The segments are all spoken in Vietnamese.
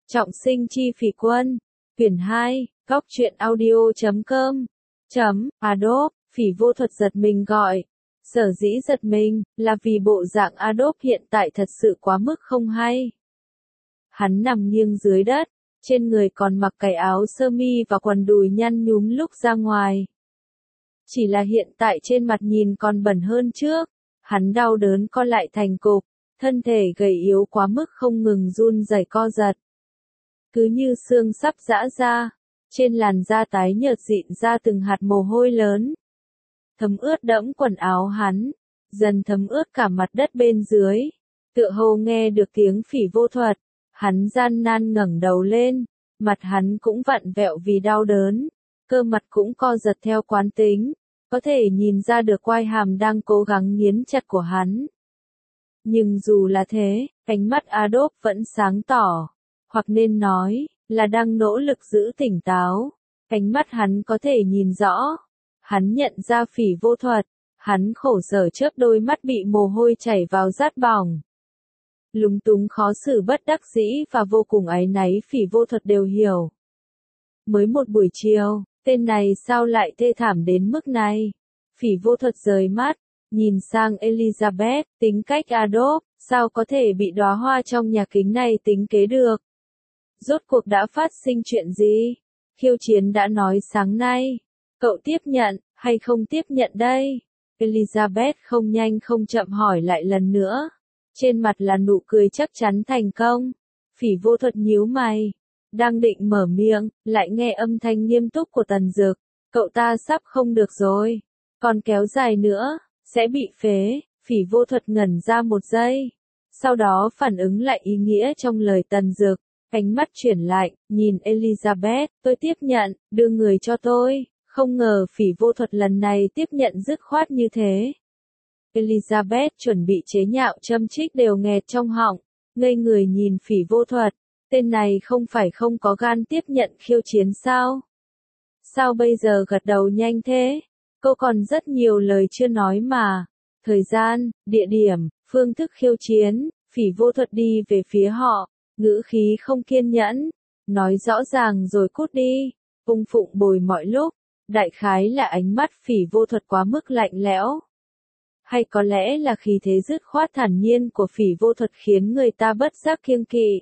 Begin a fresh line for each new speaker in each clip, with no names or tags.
Trọng sinh chi phỉ quân. Quyển 2, góc truyện audio.com. Adobe, phỉ vô thuật giật mình gọi. Sở dĩ giật mình, là vì bộ dạng Adobe hiện tại thật sự quá mức không hay. Hắn nằm nghiêng dưới đất, trên người còn mặc cái áo sơ mi và quần đùi nhăn nhúm lúc ra ngoài. Chỉ là hiện tại trên mặt nhìn còn bẩn hơn trước, hắn đau đớn co lại thành cục, thân thể gầy yếu quá mức không ngừng run rẩy co giật. Cứ như xương sắp giã ra, trên làn da tái nhợt dịn ra từng hạt mồ hôi lớn. Thấm ướt đẫm quần áo hắn, dần thấm ướt cả mặt đất bên dưới. Tựa hồ nghe được tiếng phỉ vô thuật, hắn gian nan ngẩng đầu lên, mặt hắn cũng vặn vẹo vì đau đớn, cơ mặt cũng co giật theo quán tính, có thể nhìn ra được quai hàm đang cố gắng nghiến chặt của hắn. Nhưng dù là thế, ánh mắt Adobe vẫn sáng tỏ, hoặc nên nói, là đang nỗ lực giữ tỉnh táo. Ánh mắt hắn có thể nhìn rõ. Hắn nhận ra phỉ vô thuật, hắn khổ sở chớp đôi mắt bị mồ hôi chảy vào rát bỏng. Lúng túng khó xử bất đắc dĩ và vô cùng áy náy phỉ vô thuật đều hiểu. Mới một buổi chiều, tên này sao lại thê thảm đến mức này? Phỉ vô thuật rời mắt, nhìn sang Elizabeth, tính cách Adobe, sao có thể bị đóa hoa trong nhà kính này tính kế được? Rốt cuộc đã phát sinh chuyện gì? Khiêu chiến đã nói sáng nay. Cậu tiếp nhận, hay không tiếp nhận đây? Elizabeth không nhanh không chậm hỏi lại lần nữa. Trên mặt là nụ cười chắc chắn thành công. Phỉ vô thuật nhíu mày. Đang định mở miệng, lại nghe âm thanh nghiêm túc của Tần Dực. Cậu ta sắp không được rồi. Còn kéo dài nữa, sẽ bị phế. Phỉ vô thuật ngẩn ra một giây. Sau đó phản ứng lại ý nghĩa trong lời Tần Dực. Ánh mắt chuyển lại, nhìn Elizabeth, tôi tiếp nhận, đưa người cho tôi. Không ngờ phỉ vô thuật lần này tiếp nhận dứt khoát như thế. Elizabeth chuẩn bị chế nhạo châm trích đều nghẹt trong họng, ngây người nhìn phỉ vô thuật. Tên này không phải không có gan tiếp nhận khiêu chiến sao? Sao bây giờ gật đầu nhanh thế? Cô còn rất nhiều lời chưa nói mà. Thời gian, địa điểm, phương thức khiêu chiến, phỉ vô thuật đi về phía họ, ngữ khí không kiên nhẫn. Nói rõ ràng rồi cút đi. Cung phụng bồi mọi lúc. Đại khái là ánh mắt phỉ vô thuật quá mức lạnh lẽo. Hay có lẽ là khí thế dứt khoát thản nhiên của phỉ vô thuật khiến người ta bất giác kiêng kỵ.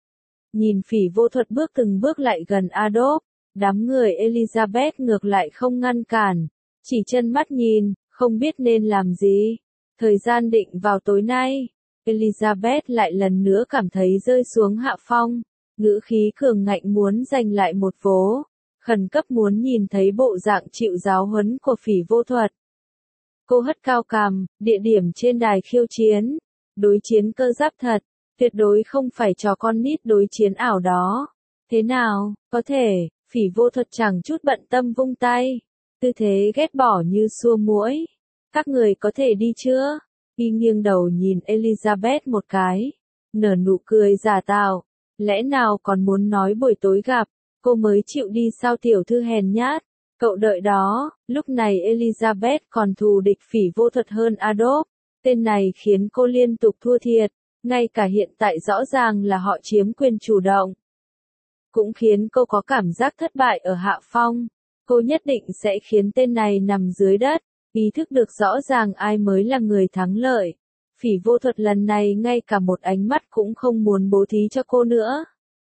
Nhìn phỉ vô thuật bước từng bước lại gần Adobe, đám người Elizabeth ngược lại không ngăn cản, chỉ chân mắt nhìn, không biết nên làm gì. Thời gian định vào tối nay, Elizabeth lại lần nữa cảm thấy rơi xuống hạ phong, ngữ khí cường ngạnh muốn giành lại một vố. Khẩn cấp muốn nhìn thấy bộ dạng chịu giáo huấn của phỉ vô thuật. Cô hất cao cằm, địa điểm trên đài khiêu chiến. Đối chiến cơ giáp thật, tuyệt đối không phải trò con nít đối chiến ảo đó. Thế nào, có thể, phỉ vô thuật chẳng chút bận tâm vung tay. Tư thế ghét bỏ như xua muỗi. Các người có thể đi chưa? Y nghiêng đầu nhìn Elizabeth một cái. Nở nụ cười giả tạo. Lẽ nào còn muốn nói buổi tối gặp? Cô mới chịu đi sao tiểu thư hèn nhát. Cậu đợi đó, lúc này Elizabeth còn thù địch phỉ vô thuật hơn Adobe. Tên này khiến cô liên tục thua thiệt, ngay cả hiện tại rõ ràng là họ chiếm quyền chủ động. Cũng khiến cô có cảm giác thất bại ở hạ phong. Cô nhất định sẽ khiến tên này nằm dưới đất, ý thức được rõ ràng ai mới là người thắng lợi. Phỉ vô thuật lần này ngay cả một ánh mắt cũng không muốn bố thí cho cô nữa.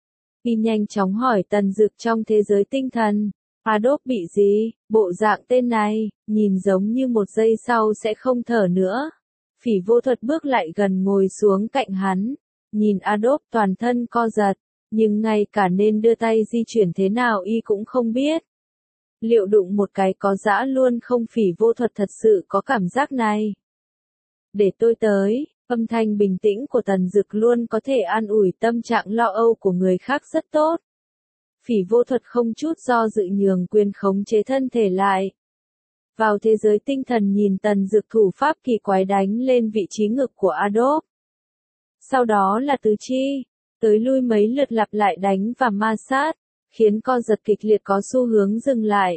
Y nhanh chóng hỏi Tần Dực trong thế giới tinh thần. Adobe bị gì? Bộ dạng tên này, nhìn giống như một giây sau sẽ không thở nữa. Phỉ vô thuật bước lại gần ngồi xuống cạnh hắn. Nhìn Adobe toàn thân co giật, nhưng ngay cả nên đưa tay di chuyển thế nào y cũng không biết. Liệu đụng một cái có dã luôn không? Phỉ vô thuật thật sự có cảm giác này. Để tôi tới. Âm thanh bình tĩnh của Tần Dực luôn có thể an ủi tâm trạng lo âu của người khác rất tốt. Phỉ vô thuật không chút do dự nhường quyền khống chế thân thể lại. Vào thế giới tinh thần nhìn Tần Dực thủ pháp kỳ quái đánh lên vị trí ngực của Adobe. Sau đó là tứ chi, tới lui mấy lượt lặp lại đánh và ma sát, khiến co giật kịch liệt có xu hướng dừng lại.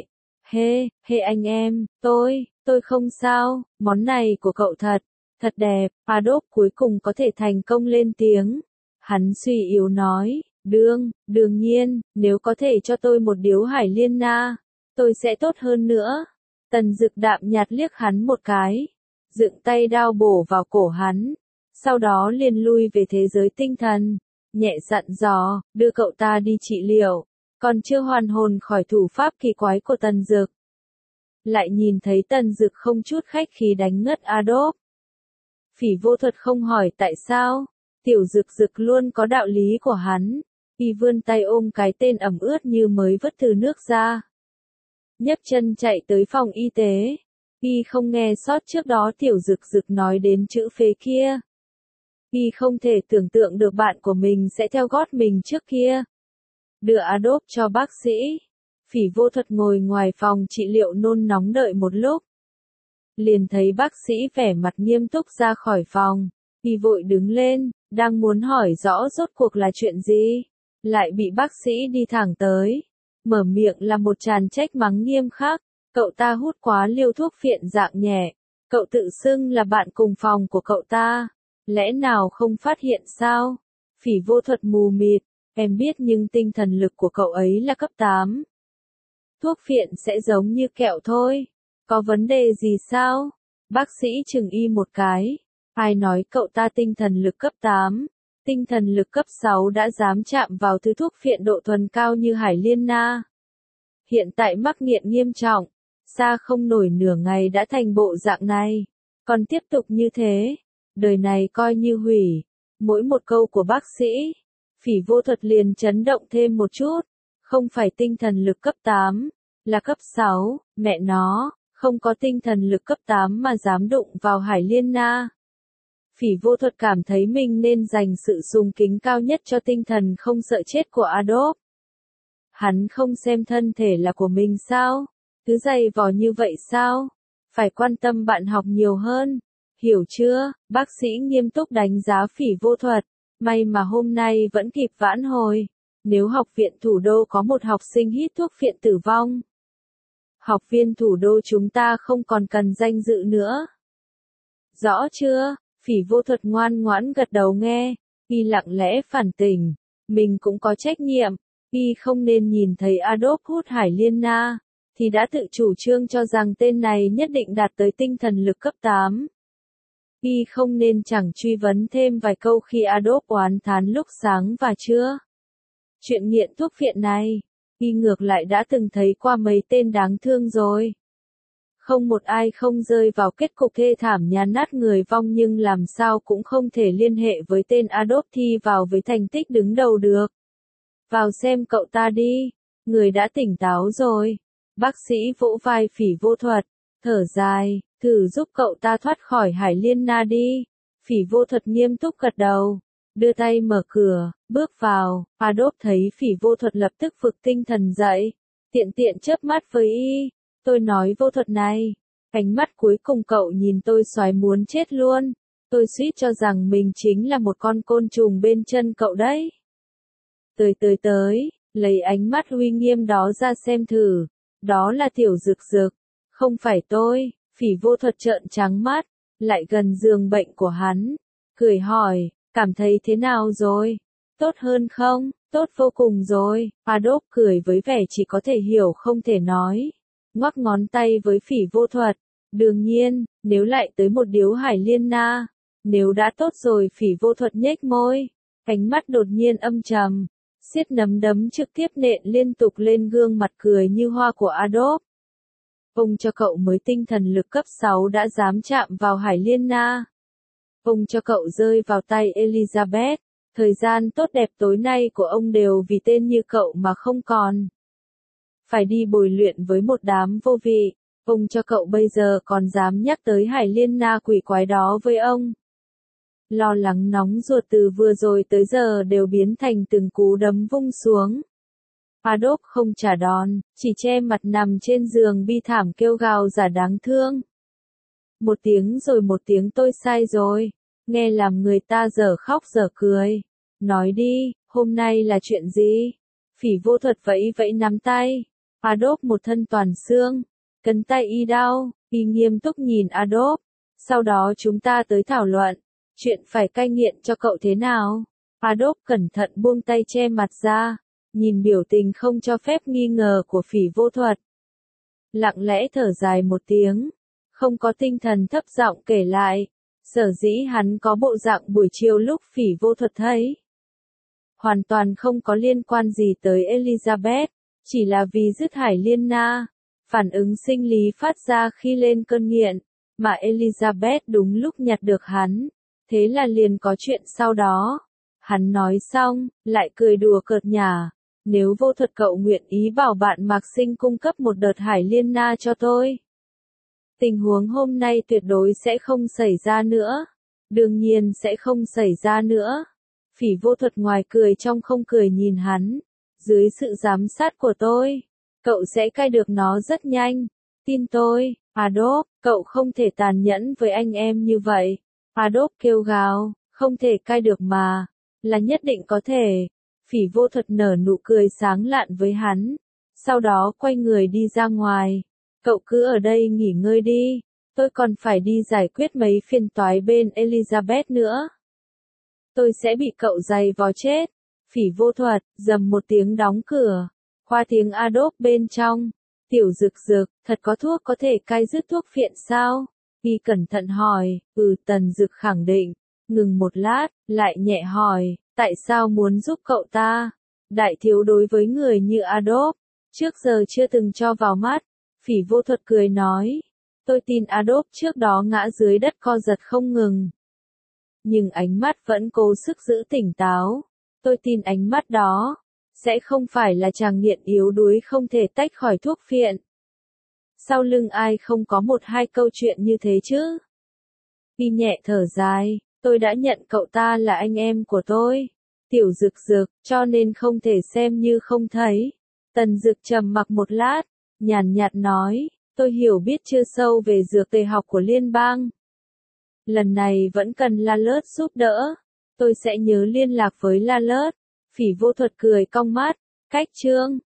Hê anh em, tôi không sao, món này của cậu thật đẹp. Adobe cuối cùng có thể thành công lên tiếng. Hắn suy yếu nói, Đương nhiên, nếu có thể cho tôi một điếu hải liên na, tôi sẽ tốt hơn nữa. Tần Dực đạm nhạt liếc hắn một cái, dựng tay đao bổ vào cổ hắn, sau đó liền lui về thế giới tinh thần, nhẹ dặn dò, đưa cậu ta đi trị liệu, còn chưa hoàn hồn khỏi thủ pháp kỳ quái của Tần Dực. Lại nhìn thấy Tần Dực không chút khách khí đánh ngất Adolf. Phỉ Vô Thuật không hỏi tại sao, tiểu Dực Dực luôn có đạo lý của hắn, y vươn tay ôm cái tên ẩm ướt như mới vớt từ nước ra. Nhấc chân chạy tới phòng y tế, y không nghe sót trước đó tiểu Dực Dực nói đến chữ phế kia. Y không thể tưởng tượng được bạn của mình sẽ theo gót mình trước kia. Đưa Adolf cho bác sĩ. Phỉ Vô Thuật ngồi ngoài phòng trị liệu nôn nóng đợi một lúc. Liền thấy bác sĩ vẻ mặt nghiêm túc ra khỏi phòng. Y vội đứng lên, đang muốn hỏi rõ rốt cuộc là chuyện gì. Lại bị bác sĩ đi thẳng tới. Mở miệng là một tràng trách mắng nghiêm khắc. Cậu ta hút quá liều thuốc phiện dạng nhẹ. Cậu tự xưng là bạn cùng phòng của cậu ta. Lẽ nào không phát hiện sao? Phỉ Vô Thuật mù mịt. Em biết nhưng tinh thần lực của cậu ấy là cấp 8. Thuốc phiện sẽ giống như kẹo thôi. Có vấn đề gì sao? Bác sĩ chừng y một cái. Ai nói cậu ta tinh thần lực cấp 8? Tinh thần lực cấp 6 đã dám chạm vào thứ thuốc phiện độ thuần cao như hải liên na. Hiện tại mắc nghiện nghiêm trọng. Xa không nổi nửa ngày đã thành bộ dạng này. Còn tiếp tục như thế. Đời này coi như hủy. Mỗi một câu của bác sĩ. Phỉ Vô Thuật liền chấn động thêm một chút. Không phải tinh thần lực cấp 8, là cấp 6, mẹ nó, không có tinh thần lực cấp 8 mà dám đụng vào hải liên na. Phỉ Vô Thuật cảm thấy mình nên dành sự sùng kính cao nhất cho tinh thần không sợ chết của Adolf. Hắn không xem thân thể là của mình sao? Cứ dày vò như vậy sao? Phải quan tâm bạn học nhiều hơn. Hiểu chưa? Bác sĩ nghiêm túc đánh giá Phỉ Vô Thuật. May mà hôm nay vẫn kịp vãn hồi. Nếu học viện thủ đô có một học sinh hít thuốc phiện tử vong, học viên thủ đô chúng ta không còn cần danh dự nữa. Rõ chưa? Phỉ Vô Thuật ngoan ngoãn gật đầu nghe, y lặng lẽ phản tỉnh, mình cũng có trách nhiệm, y không nên nhìn thấy Adolf hút hải liên na, thì đã tự chủ trương cho rằng tên này nhất định đạt tới tinh thần lực cấp 8. Y không nên chẳng truy vấn thêm vài câu khi Adolf oán thán lúc sáng và trưa. Chuyện nghiện thuốc phiện này, y ngược lại đã từng thấy qua mấy tên đáng thương rồi. Không một ai không rơi vào kết cục thê thảm nhàn nát người vong nhưng làm sao cũng không thể liên hệ với tên Adolf thi vào với thành tích đứng đầu được. Vào xem cậu ta đi, người đã tỉnh táo rồi. Bác sĩ vỗ vai Phỉ Vô Thuật, thở dài, thử giúp cậu ta thoát khỏi hải liên na đi. Phỉ Vô Thuật nghiêm túc gật đầu. Đưa tay mở cửa, bước vào, Adolf thấy Phỉ Vô Thuật lập tức vực tinh thần dậy, tiện tiện chớp mắt với y, tôi nói Vô Thuật này, ánh mắt cuối cùng cậu nhìn tôi xoáy muốn chết luôn, tôi suýt cho rằng mình chính là một con côn trùng bên chân cậu đấy. Tới, lấy ánh mắt uy nghiêm đó ra xem thử, đó là tiểu Dực Dực, không phải tôi. Phỉ Vô Thuật trợn trắng mắt, lại gần giường bệnh của hắn, cười hỏi. Cảm thấy thế nào rồi? Tốt hơn không? Tốt vô cùng rồi. Adolf cười với vẻ chỉ có thể hiểu không thể nói. Ngoắc ngón tay với Phỉ Vô Thuật. Đương nhiên, nếu lại tới một điếu hải liên na. Nếu đã tốt rồi Phỉ Vô Thuật nhếch môi. Ánh mắt đột nhiên âm trầm. Siết nắm đấm trực tiếp nện liên tục lên gương mặt cười như hoa của Adolf. Ông cho cậu mới tinh thần lực cấp 6 đã dám chạm vào hải liên na. Ông cho cậu rơi vào tay Elizabeth, thời gian tốt đẹp tối nay của ông đều vì tên như cậu mà không còn. Phải đi bồi luyện với một đám vô vị, ông cho cậu bây giờ còn dám nhắc tới hải liên na quỷ quái đó với ông. Lo lắng nóng ruột từ vừa rồi tới giờ đều biến thành từng cú đấm vung xuống. Adolf không trả đòn, chỉ che mặt nằm trên giường bi thảm kêu gào giả đáng thương. Một tiếng rồi một tiếng tôi sai rồi, nghe làm người ta dở khóc dở cười. Nói đi, hôm nay là chuyện gì? Phỉ Vô Thuật vẫy vẫy nắm tay. Adolf một thân toàn xương, cánh tay y đau, y nghiêm túc nhìn Adolf. Sau đó chúng ta tới thảo luận, chuyện phải cai nghiện cho cậu thế nào? Adolf cẩn thận buông tay che mặt ra, nhìn biểu tình không cho phép nghi ngờ của Phỉ Vô Thuật. Lặng lẽ thở dài một tiếng, không có tinh thần thấp giọng kể lại, sở dĩ hắn có bộ dạng buổi chiều lúc Phỉ Vô Thuật thấy. Hoàn toàn không có liên quan gì tới Elizabeth, chỉ là vì dứt Hải Liên Na, phản ứng sinh lý phát ra khi lên cơn nghiện, mà Elizabeth đúng lúc nhặt được hắn, thế là liền có chuyện sau đó. Hắn nói xong, lại cười đùa cợt nhả, nếu Vô Thuật cậu nguyện ý bảo bạn Mạc Sinh cung cấp một đợt Hải Liên Na cho tôi. Tình huống hôm nay tuyệt đối sẽ không xảy ra nữa. Đương nhiên sẽ không xảy ra nữa. Phỉ Vô Thuật ngoài cười trong không cười nhìn hắn. Dưới sự giám sát của tôi, cậu sẽ cai được nó rất nhanh. Tin tôi, Adolf, cậu không thể tàn nhẫn với anh em như vậy. Adolf kêu gào, không thể cai được mà. Là nhất định có thể. Phỉ Vô Thuật nở nụ cười sáng lạn với hắn. Sau đó quay người đi ra ngoài. Cậu cứ ở đây nghỉ ngơi đi. Tôi còn phải đi giải quyết mấy phiền toái bên Elizabeth nữa. Tôi sẽ bị cậu giày vò chết. Phỉ Vô Thuật, rầm một tiếng đóng cửa. Qua tiếng Adolf bên trong. Tiểu Dực Dực, thật có thuốc có thể cai dứt thuốc phiện sao? Y cẩn thận hỏi, Tần Dực khẳng định. Ngừng một lát, lại nhẹ hỏi, tại sao muốn giúp cậu ta? Đại thiếu đối với người như Adolf, trước giờ chưa từng cho vào mắt. Phỉ Vô Thuật cười nói, tôi tin Adolf trước đó ngã dưới đất co giật không ngừng. Nhưng ánh mắt vẫn cố sức giữ tỉnh táo. Tôi tin ánh mắt đó sẽ không phải là chàng nghiện yếu đuối không thể tách khỏi thuốc phiện. Sau lưng ai không có một hai câu chuyện như thế chứ? Y nhẹ thở dài, tôi đã nhận cậu ta là anh em của tôi. Tiểu Dực Dực, cho nên không thể xem như không thấy. Tần Dực trầm mặc một lát, nhàn nhạt nói, tôi hiểu biết chưa sâu về dược tề học của liên bang. Lần này vẫn cần La Lớt giúp đỡ. Tôi sẽ nhớ liên lạc với La Lớt. Phỉ Vô Thuật cười cong mắt, cách chương.